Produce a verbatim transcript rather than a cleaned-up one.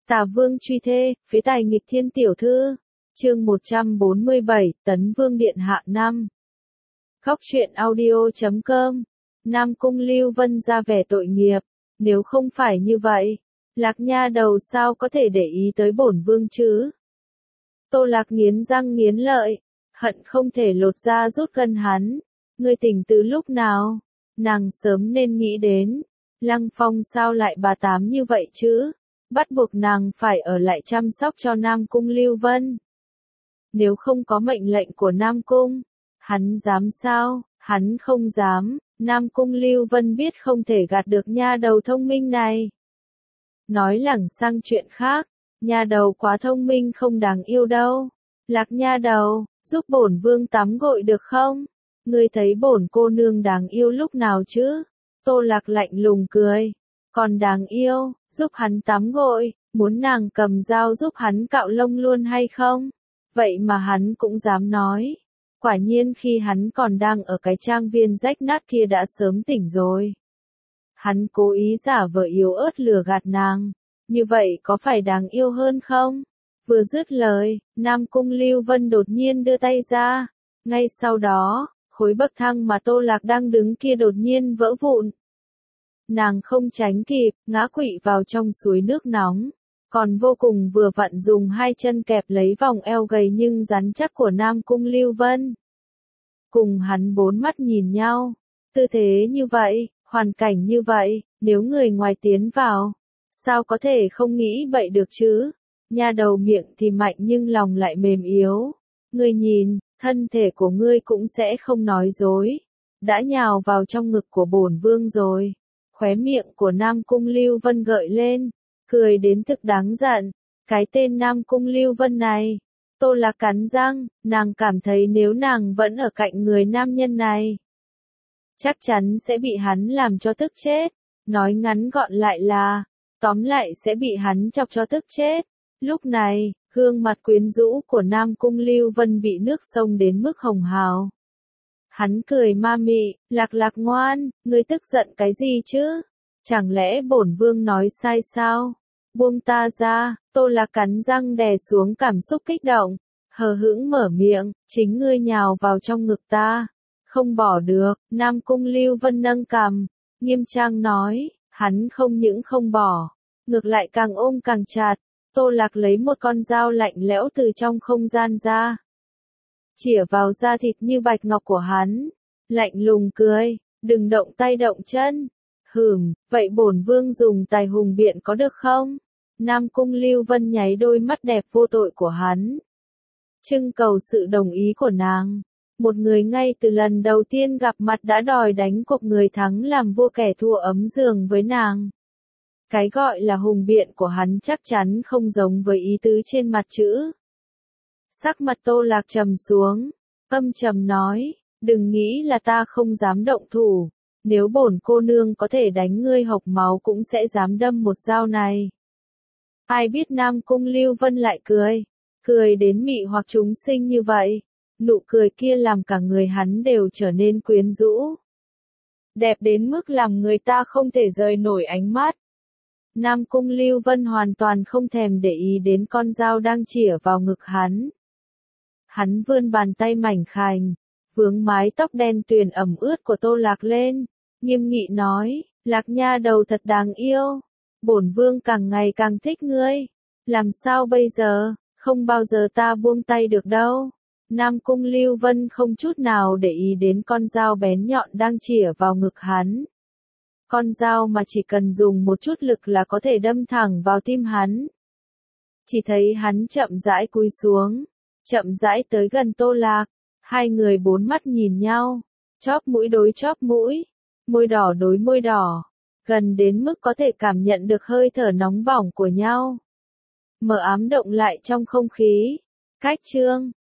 Tà Vương truy thê, phế tài nghịch thiên tiểu thư. Chương một trăm bốn mươi bảy, Tấn Vương điện hạ năm. Khóc chuyện audio chấm com. Nam Cung Lưu Vân ra vẻ tội nghiệp, nếu không phải như vậy, Lạc Nha đầu sao có thể để ý tới bổn vương chứ? Tô Lạc nghiến răng nghiến lợi, hận không thể lột da rút gân hắn. Ngươi tỉnh từ lúc nào? Nàng sớm nên nghĩ đến. Lăng Phong sao lại bà tám như vậy chứ? Bắt buộc nàng phải ở lại chăm sóc cho Nam Cung Lưu Vân. Nếu không có mệnh lệnh của Nam Cung, hắn dám sao? Hắn không dám. Nam Cung Lưu Vân biết không thể gạt được nha đầu thông minh này. Nói lẳng sang chuyện khác, nha đầu quá thông minh không đáng yêu đâu. Lạc nha đầu, giúp bổn vương tắm gội được không? Ngươi thấy bổn cô nương đáng yêu lúc nào chứ? Tô Lạc lạnh lùng cười. Còn đáng yêu, giúp hắn tắm gội, muốn nàng cầm dao giúp hắn cạo lông luôn hay không? Vậy mà hắn cũng dám nói. Quả nhiên khi hắn còn đang ở cái trang viên rách nát kia đã sớm tỉnh rồi. Hắn cố ý giả vờ yếu ớt lừa gạt nàng. Như vậy có phải đáng yêu hơn không? Vừa dứt lời, Nam Cung Lưu Vân đột nhiên đưa tay ra. Ngay sau đó, khối bậc thang mà Tô Lạc đang đứng kia đột nhiên vỡ vụn. Nàng không tránh kịp, ngã quỵ vào trong suối nước nóng. Còn vô cùng vừa vặn dùng hai chân kẹp lấy vòng eo gầy nhưng rắn chắc của Nam Cung Lưu Vân. Cùng hắn bốn mắt nhìn nhau. Tư thế như vậy, hoàn cảnh như vậy, nếu người ngoài tiến vào, sao có thể không nghĩ bậy được chứ? Nha đầu miệng thì mạnh nhưng lòng lại mềm yếu. Ngươi nhìn, thân thể của ngươi cũng sẽ không nói dối. Đã nhào vào trong ngực của bổn vương rồi. Khóe miệng của Nam Cung Lưu Vân gợi lên, cười đến thực đáng giận. Cái tên Nam Cung Lưu Vân này. Tô Lạc cắn răng, nàng cảm thấy nếu nàng vẫn ở cạnh người nam nhân này, chắc chắn sẽ bị hắn làm cho tức chết. Nói ngắn gọn lại là, tóm lại sẽ bị hắn chọc cho tức chết. Lúc này, gương mặt quyến rũ của Nam Cung Lưu Vân bị nước sông đến mức hồng hào. Hắn cười ma mị, Lạc Lạc ngoan, ngươi tức giận cái gì chứ? Chẳng lẽ bổn vương nói sai sao? Buông ta ra. Tô Lạc cắn răng đè xuống cảm xúc kích động, hờ hững mở miệng, chính ngươi nhào vào trong ngực ta, không bỏ được. Nam Cung Lưu Vân nâng cằm, nghiêm trang nói, hắn không những không bỏ, ngược lại càng ôm càng chặt. Tô Lạc lấy một con dao lạnh lẽo từ trong không gian ra, chĩa vào da thịt như bạch ngọc của hắn, lạnh lùng cười, đừng động tay động chân. Hửm, vậy bổn vương dùng tài hùng biện có được không? Nam Cung Lưu Vân nháy đôi mắt đẹp vô tội của hắn, trưng cầu sự đồng ý của nàng. Một người ngay từ lần đầu tiên gặp mặt đã đòi đánh cuộc người thắng làm vua kẻ thua ấm giường với nàng. Cái gọi là hùng biện của hắn chắc chắn không giống với ý tứ trên mặt chữ. Sắc mặt Tô Lạc trầm xuống, âm trầm nói, đừng nghĩ là ta không dám động thủ. Nếu bổn cô nương có thể đánh ngươi hộc máu cũng sẽ dám đâm một dao này. Ai biết Nam Cung Lưu Vân lại cười, cười đến mị hoặc chúng sinh như vậy. Nụ cười kia làm cả người hắn đều trở nên quyến rũ, đẹp đến mức làm người ta không thể rời nổi ánh mắt. Nam Cung Lưu Vân hoàn toàn không thèm để ý đến con dao đang chĩa vào ngực hắn. Hắn vươn bàn tay mảnh khảnh, vướng mái tóc đen tuyền ẩm ướt của Tô Lạc lên, nghiêm nghị nói, Lạc nha đầu thật đáng yêu. Bổn vương càng ngày càng thích ngươi. Làm sao bây giờ? Không bao giờ ta buông tay được đâu. Nam Cung Lưu Vân không chút nào để ý đến con dao bén nhọn đang chĩa vào ngực hắn. Con dao mà chỉ cần dùng một chút lực là có thể đâm thẳng vào tim hắn. Chỉ thấy hắn chậm rãi cúi xuống, chậm rãi tới gần Tô Lạc. Hai người bốn mắt nhìn nhau, chóp mũi đối chóp mũi, môi đỏ đối môi đỏ, gần đến mức có thể cảm nhận được hơi thở nóng bỏng của nhau. Mờ ám động lại trong không khí. Cách chương